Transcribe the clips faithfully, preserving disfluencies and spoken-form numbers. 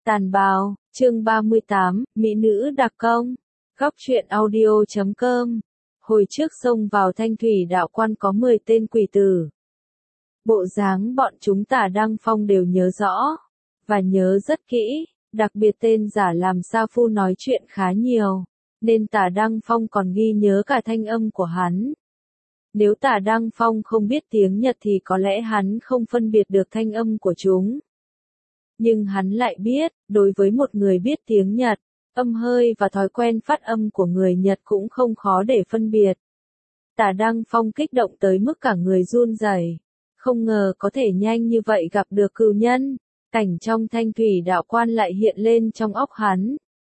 Tàn bào, chương ba mươi tám, Mỹ nữ đặc công. Góc truyện audio chấm com. Hồi trước xông vào Thanh Thủy đạo quan có mười tên quỷ tử. Bộ dáng bọn chúng Tả Đăng Phong đều nhớ rõ, và nhớ rất kỹ, đặc biệt tên giả làm Sa Phu nói chuyện khá nhiều, nên Tả Đăng Phong còn ghi nhớ cả thanh âm của hắn. Nếu Tả Đăng Phong không biết tiếng Nhật thì có lẽ hắn không phân biệt được thanh âm của chúng. Nhưng hắn lại biết, đối với một người biết tiếng Nhật, âm hơi và thói quen phát âm của người Nhật cũng không khó để phân biệt. Tả Đăng Phong kích động tới mức cả người run rẩy, không ngờ có thể nhanh như vậy gặp được cừu nhân, cảnh trong Thanh Thủy đạo quan lại hiện lên trong óc hắn.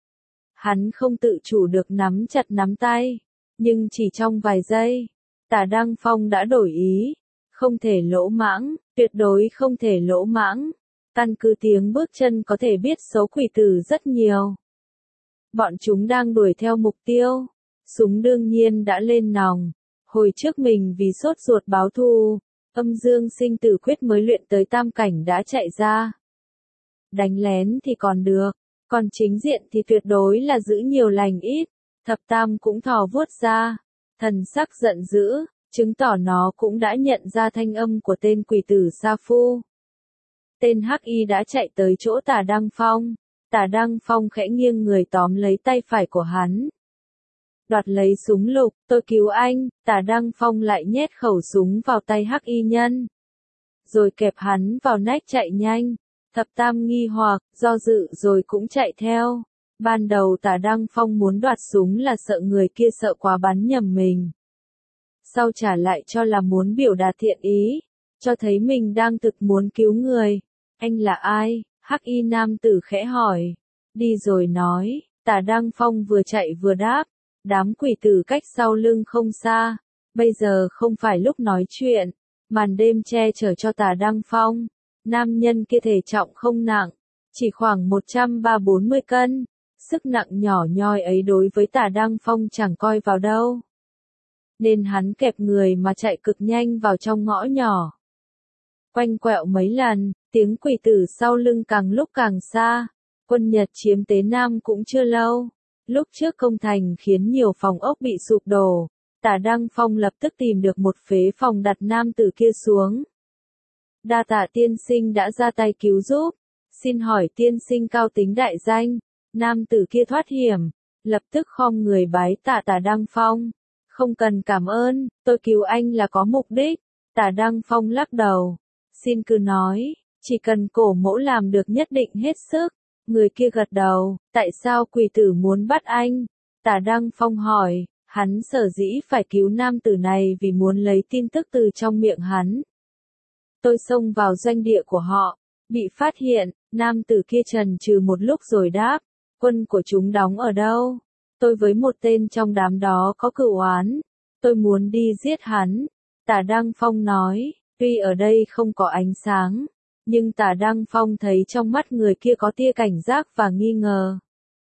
Hắn không tự chủ được nắm chặt nắm tay, nhưng chỉ trong vài giây, Tả Đăng Phong đã đổi ý, không thể lỗ mãng, tuyệt đối không thể lỗ mãng. Căn cứ tiếng bước chân có thể biết số quỷ tử rất nhiều. Bọn chúng đang đuổi theo mục tiêu. Súng đương nhiên đã lên nòng. Hồi trước mình vì sốt ruột báo thù, âm dương sinh tử quyết mới luyện tới tam cảnh đã chạy ra. Đánh lén thì còn được, còn chính diện thì tuyệt đối là giữ nhiều lành ít. Thập tam cũng thò vuốt ra, thần sắc giận dữ, chứng tỏ nó cũng đã nhận ra thanh âm của tên quỷ tử Sa Phu. Tên Hắc Y đã chạy tới chỗ Tả Đăng Phong. Tả Đăng Phong khẽ nghiêng người tóm lấy tay phải của hắn. Đoạt lấy súng lục, tôi cứu anh. Tả Đăng Phong lại nhét khẩu súng vào tay Hắc Y nhân. Rồi kẹp hắn vào nách chạy nhanh. Thập tam nghi hoặc, do dự rồi cũng chạy theo. Ban đầu Tả Đăng Phong muốn đoạt súng là sợ người kia sợ quá bắn nhầm mình. Sau trả lại cho là muốn biểu đạt thiện ý, cho thấy mình đang thực muốn cứu người. Anh là ai? Hắc Y nam tử khẽ hỏi. Đi rồi nói. Tả Đăng Phong vừa chạy vừa đáp. Đám quỷ tử cách sau lưng không xa. Bây giờ không phải lúc nói chuyện. Màn đêm che chở cho Tả Đăng Phong. Nam nhân kia thể trọng không nặng, chỉ khoảng một trăm ba bốn mươi cân. Sức nặng nhỏ nhoi ấy đối với Tả Đăng Phong chẳng coi vào đâu. Nên hắn kẹp người mà chạy cực nhanh vào trong ngõ nhỏ. Quanh quẹo mấy lần, tiếng quỷ tử sau lưng càng lúc càng xa. Quân Nhật chiếm Tế Nam cũng chưa lâu. Lúc trước công thành khiến nhiều phòng ốc bị sụp đổ. Tả Đăng Phong lập tức tìm được một phế phòng đặt nam tử kia xuống. Đa tạ tiên sinh đã ra tay cứu giúp. Xin hỏi tiên sinh cao tính đại danh. Nam tử kia thoát hiểm, lập tức khom người bái tạ Tả Đăng Phong. Không cần cảm ơn, tôi cứu anh là có mục đích. Tả Đăng Phong lắc đầu. Xin cứ nói, chỉ cần cổ mẫu làm được nhất định hết sức. Người kia gật đầu, tại sao quỷ tử muốn bắt anh? Tả Đăng Phong hỏi, hắn sở dĩ phải cứu nam tử này vì muốn lấy tin tức từ trong miệng hắn. Tôi xông vào doanh địa của họ, bị phát hiện, nam tử kia chần chừ một lúc rồi đáp, quân của chúng đóng ở đâu? Tôi với một tên trong đám đó có cửu oán, tôi muốn đi giết hắn. Tả Đăng Phong nói. Tuy ở đây không có ánh sáng, nhưng Tả Đăng Phong thấy trong mắt người kia có tia cảnh giác và nghi ngờ.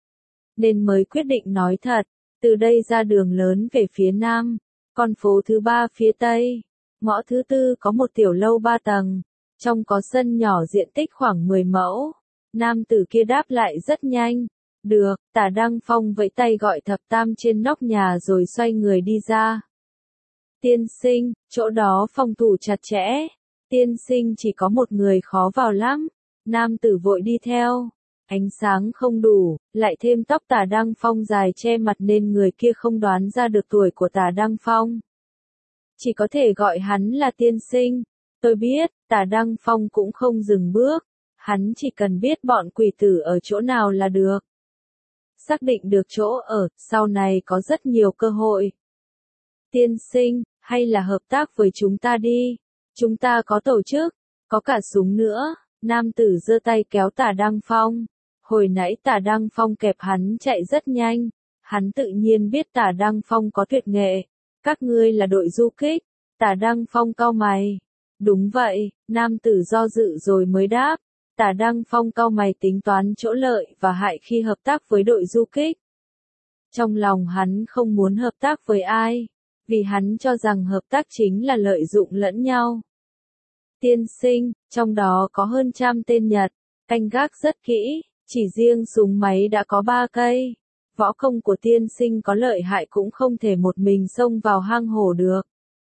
Nên mới quyết định nói thật, từ đây ra đường lớn về phía nam, con phố thứ ba phía tây, ngõ thứ tư có một tiểu lâu ba tầng, trong có sân nhỏ diện tích khoảng mười mẫu. Nam tử kia đáp lại rất nhanh. Được, Tả Đăng Phong vẫy tay gọi thập tam trên nóc nhà rồi xoay người đi ra. Tiên sinh, chỗ đó phòng thủ chặt chẽ. Tiên sinh chỉ có một người khó vào lắm. Nam tử vội đi theo. Ánh sáng không đủ, lại thêm tóc Tả Đăng Phong dài che mặt nên người kia không đoán ra được tuổi của Tả Đăng Phong. Chỉ có thể gọi hắn là tiên sinh. Tôi biết, Tả Đăng Phong cũng không dừng bước. Hắn chỉ cần biết bọn quỷ tử ở chỗ nào là được. Xác định được chỗ ở, sau này có rất nhiều cơ hội. Tiên sinh, hay là hợp tác với chúng ta đi. Chúng ta có tổ chức, có cả súng nữa. Nam tử giơ tay kéo Tả Đăng Phong. Hồi nãy Tả Đăng Phong kẹp hắn chạy rất nhanh. Hắn tự nhiên biết Tả Đăng Phong có tuyệt nghệ. Các ngươi là đội du kích. Tả Đăng Phong cau mày. Đúng vậy, nam tử do dự rồi mới đáp. Tả Đăng Phong cau mày tính toán chỗ lợi và hại khi hợp tác với đội du kích. Trong lòng hắn không muốn hợp tác với ai, vì hắn cho rằng hợp tác chính là lợi dụng lẫn nhau. Tiên sinh, trong đó có hơn trăm tên Nhật, canh gác rất kỹ, Chỉ riêng súng máy đã có ba cây. Võ công của tiên sinh có lợi hại cũng không thể một mình xông vào hang hổ được.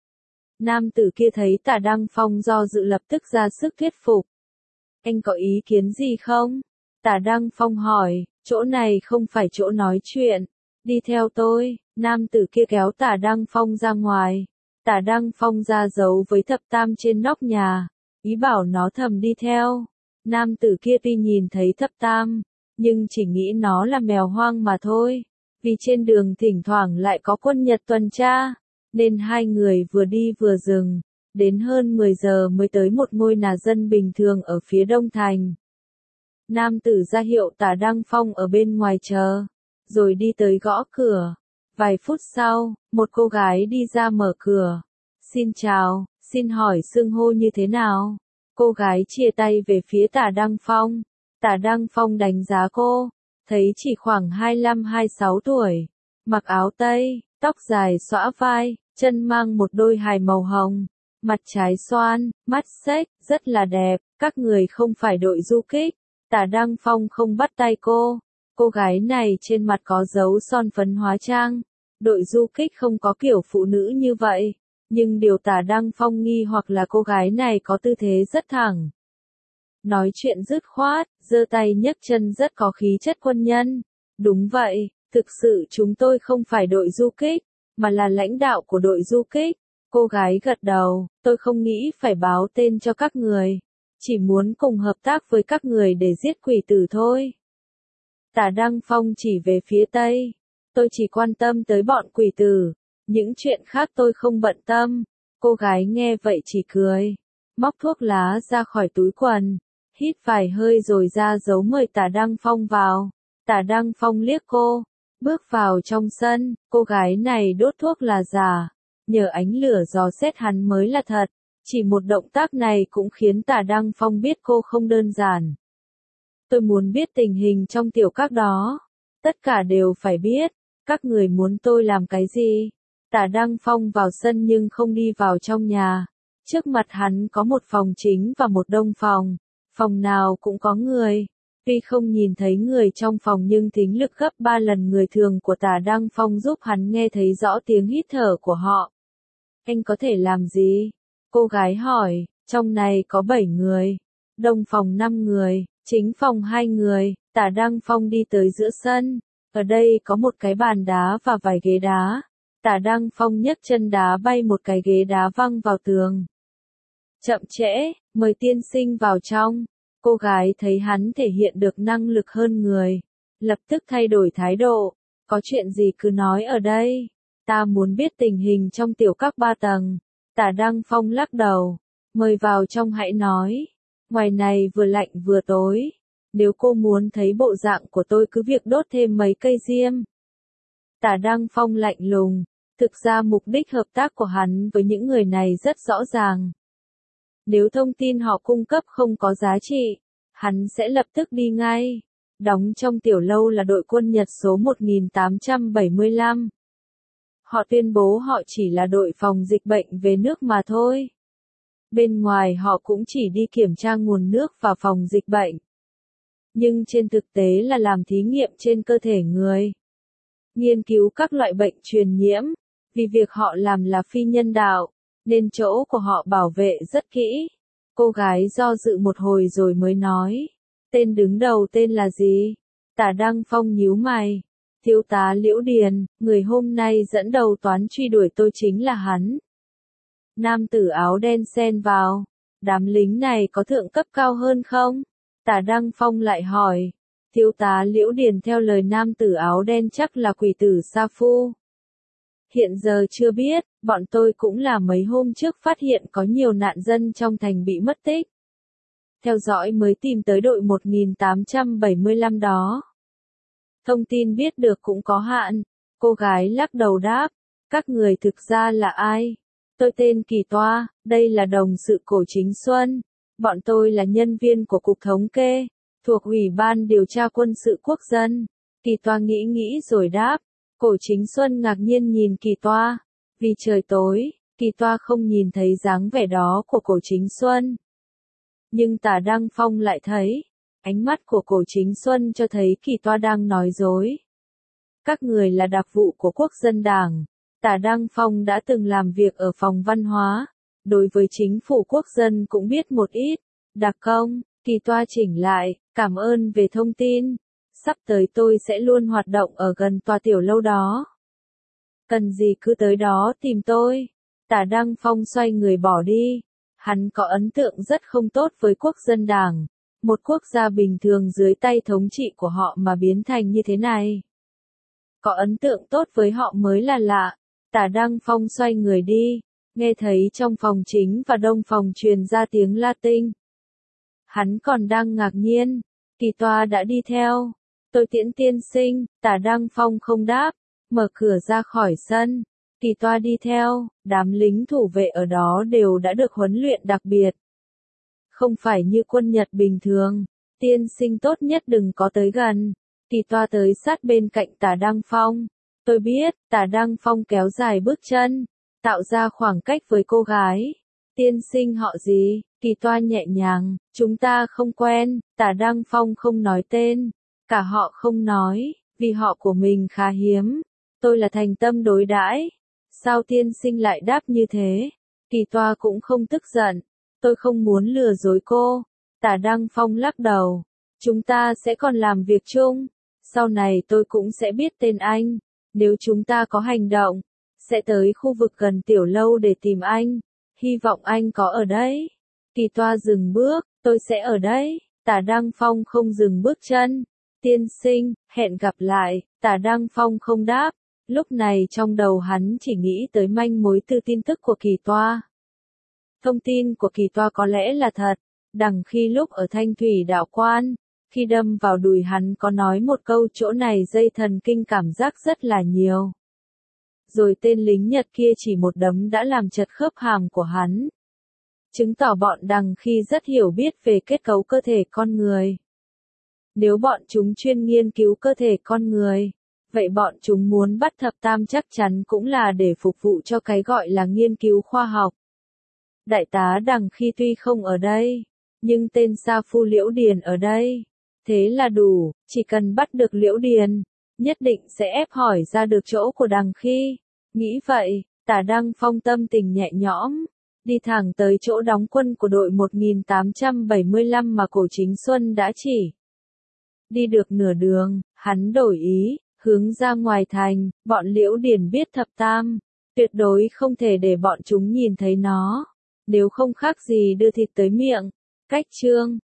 Nam tử kia thấy Tả Đăng Phong do dự lập tức ra sức thuyết phục. Anh có ý kiến gì không? Tả Đăng Phong hỏi, chỗ này không phải chỗ nói chuyện. Đi theo tôi, nam tử kia kéo Tả Đăng Phong ra ngoài. Tả Đăng Phong ra dấu với thập tam trên nóc nhà, ý bảo nó thầm đi theo. Nam tử kia tuy nhìn thấy thập tam, nhưng chỉ nghĩ nó là mèo hoang mà thôi. Vì trên đường thỉnh thoảng lại có quân Nhật tuần tra, nên hai người vừa đi vừa dừng. Đến hơn mười giờ mới tới một ngôi nhà dân bình thường ở phía đông thành. Nam tử ra hiệu Tả Đăng Phong ở bên ngoài chờ, rồi đi tới gõ cửa. Vài phút sau, một cô gái đi ra mở cửa. Xin chào, xin hỏi xưng hô như thế nào? Cô gái chia tay về phía Tả Đăng Phong. Tả Đăng Phong đánh giá cô, thấy chỉ khoảng hai mươi lăm hai mươi sáu tuổi. Mặc áo tây, tóc dài xõa vai, chân mang một đôi hài màu hồng. Mặt trái xoan, mắt xếch, rất là đẹp, các người không phải đội du kích. Tả Đăng Phong không bắt tay cô. Cô gái này trên mặt có dấu son phấn hóa trang. Đội du kích không có kiểu phụ nữ như vậy. Nhưng điều Tả Đăng Phong nghi hoặc là cô gái này có tư thế rất thẳng. Nói chuyện dứt khoát, giơ tay nhấc chân rất có khí chất quân nhân. Đúng vậy, thực sự chúng tôi không phải đội du kích, mà là lãnh đạo của đội du kích. Cô gái gật đầu, tôi không nghĩ phải báo tên cho các người. Chỉ muốn cùng hợp tác với các người để giết quỷ tử thôi. Tả Đăng Phong chỉ về phía tây. Tôi chỉ quan tâm tới bọn quỷ tử. Những chuyện khác tôi không bận tâm. Cô gái nghe vậy chỉ cười. Móc thuốc lá ra khỏi túi quần. Hít vài hơi rồi ra dấu mời Tả Đăng Phong vào. Tả Đăng Phong liếc cô. Bước vào trong sân. Cô gái này đốt thuốc là giả. Nhờ ánh lửa dò xét hắn mới là thật. Chỉ một động tác này cũng khiến Tả Đăng Phong biết cô không đơn giản. Tôi muốn biết tình hình trong tiểu các đó. Tất cả đều phải biết. Các người muốn tôi làm cái gì? Tả Đăng Phong vào sân nhưng không đi vào trong nhà. Trước mặt hắn có một phòng chính và một đông phòng. Phòng nào cũng có người. Tuy không nhìn thấy người trong phòng nhưng thính lực gấp ba lần người thường của Tả Đăng Phong giúp hắn nghe thấy rõ tiếng hít thở của họ. Anh có thể làm gì? Cô gái hỏi, trong này có bảy người. Đông phòng năm người, chính phòng hai người. Tả Đăng Phong đi tới giữa sân. Ở đây có một cái bàn đá và vài ghế đá. Tả Đăng Phong nhấc chân đá bay một cái ghế đá văng vào tường. Chậm trễ, mời tiên sinh vào trong. Cô gái thấy hắn thể hiện được năng lực hơn người. Lập tức thay đổi thái độ. Có chuyện gì cứ nói ở đây. Ta muốn biết tình hình trong tiểu các ba tầng. Tả Đăng Phong lắc đầu. Mời vào trong hãy nói. Ngoài này vừa lạnh vừa tối. Nếu cô muốn thấy bộ dạng của tôi cứ việc đốt thêm mấy cây diêm. Tả Đăng Phong lạnh lùng. Thực ra mục đích hợp tác của hắn với những người này rất rõ ràng. Nếu thông tin họ cung cấp không có giá trị, hắn sẽ lập tức đi ngay. Đóng trong tiểu lâu là đội quân Nhật số một nghìn tám trăm bảy mươi lăm. Họ tuyên bố họ chỉ là đội phòng dịch bệnh về nước mà thôi. Bên ngoài họ cũng chỉ đi kiểm tra nguồn nước và phòng dịch bệnh. Nhưng trên thực tế là làm thí nghiệm trên cơ thể người. Nghiên cứu các loại bệnh truyền nhiễm. Vì việc họ làm là phi nhân đạo, nên chỗ của họ bảo vệ rất kỹ. Cô gái do dự một hồi rồi mới nói. Tên đứng đầu tên là gì? Tả Đăng Phong nhíu mày. Thiếu tá Liễu Điền, người hôm nay dẫn đầu toán truy đuổi tôi chính là hắn. Nam tử áo đen xen vào. Đám lính này có thượng cấp cao hơn không? Tả Đăng Phong lại hỏi. Thiếu tá Liễu Điền theo lời nam tử áo đen chắc là quỷ tử Sa Phu. Hiện giờ chưa biết, bọn tôi cũng là mấy hôm trước phát hiện có nhiều nạn dân trong thành bị mất tích. Theo dõi mới tìm tới đội một nghìn tám trăm bảy mươi lăm đó. Thông tin biết được cũng có hạn. Cô gái lắc đầu đáp. Các người thực ra là ai? Tôi tên Kỳ Toa, đây là đồng sự Cổ Chính Xuân. Bọn tôi là nhân viên của Cục Thống kê, thuộc Ủy ban Điều tra Quân sự Quốc dân. Kỳ Toa nghĩ nghĩ rồi đáp. Cổ Chính Xuân ngạc nhiên nhìn Kỳ Toa. Vì trời tối, Kỳ Toa không nhìn thấy dáng vẻ đó của Cổ Chính Xuân. Nhưng Tả Đăng Phong lại thấy. Ánh mắt của Cổ Chính Xuân cho thấy Kỳ Toa đang nói dối. Các người là đặc vụ của Quốc dân Đảng. Tả Đăng Phong đã từng làm việc ở phòng văn hóa. Đối với chính phủ quốc dân cũng biết một ít. Đặc công, Kỳ Toa chỉnh lại, cảm ơn về thông tin. Sắp tới tôi sẽ luôn hoạt động ở gần tòa tiểu lâu đó. Cần gì cứ tới đó tìm tôi. Tả Đăng Phong xoay người bỏ đi. Hắn có ấn tượng rất không tốt với Quốc dân Đảng. Một quốc gia bình thường dưới tay thống trị của họ mà biến thành như thế này. Có ấn tượng tốt với họ mới là lạ. Tả Đăng Phong xoay người đi. Nghe thấy trong phòng chính và đông phòng truyền ra tiếng Latin. Hắn còn đang ngạc nhiên. Kỳ Toa đã đi theo. Tôi tiễn tiên sinh. Tả Đăng Phong không đáp. Mở cửa ra khỏi sân. Kỳ Toa đi theo. Đám lính thủ vệ ở đó đều đã được huấn luyện đặc biệt. Không phải như quân Nhật bình thường. Tiên sinh tốt nhất đừng có tới gần. Kỳ Toa tới sát bên cạnh Tả Đăng Phong. Tôi biết. Tả Đăng Phong kéo dài bước chân. Tạo ra khoảng cách với cô gái. Tiên sinh họ gì? Kỳ Toa nhẹ nhàng. Chúng ta không quen. Tả Đăng Phong không nói tên. Cả họ không nói. Vì họ của mình khá hiếm. Tôi là thành tâm đối đãi. Sao tiên sinh lại đáp như thế? Kỳ Toa cũng không tức giận. Tôi không muốn lừa dối cô. Tả Đăng Phong lắc đầu. Chúng ta sẽ còn làm việc chung. Sau này tôi cũng sẽ biết tên anh. Nếu chúng ta có hành động, sẽ tới khu vực gần tiểu lâu để tìm anh. Hy vọng anh có ở đấy. Kỳ Toa dừng bước. Tôi sẽ ở đấy. Tả Đăng Phong không dừng bước chân. Tiên sinh, hẹn gặp lại. Tả Đăng Phong không đáp. Lúc này trong đầu hắn chỉ nghĩ tới manh mối từ tin tức của Kỳ Toa. Thông tin của Kỳ Toa có lẽ là thật. Đằng khi lúc ở Thanh Thủy Đạo Quan, khi đâm vào đùi hắn có nói một câu chỗ này dây thần kinh cảm giác rất là nhiều. Rồi tên lính Nhật kia chỉ một đấm đã làm chật khớp hàm của hắn. Chứng tỏ bọn đằng khi rất hiểu biết về kết cấu cơ thể con người. Nếu bọn chúng chuyên nghiên cứu cơ thể con người, vậy bọn chúng muốn bắt thập tam chắc chắn cũng là để phục vụ cho cái gọi là nghiên cứu khoa học. Đại tá đằng khi tuy không ở đây, nhưng tên Sa Phu Liễu Điền ở đây. Thế là đủ, chỉ cần bắt được Liễu Điền, nhất định sẽ ép hỏi ra được chỗ của đằng khi. Nghĩ vậy, Tả Đăng Phong tâm tình nhẹ nhõm, đi thẳng tới chỗ đóng quân của đội một nghìn tám trăm bảy mươi lăm mà Cổ Chính Xuân đã chỉ. Đi được nửa đường, hắn đổi ý, hướng ra ngoài thành, bọn Liễu Điền biết thập tam, tuyệt đối không thể để bọn chúng nhìn thấy nó, nếu không khác gì đưa thịt tới miệng. Cách chương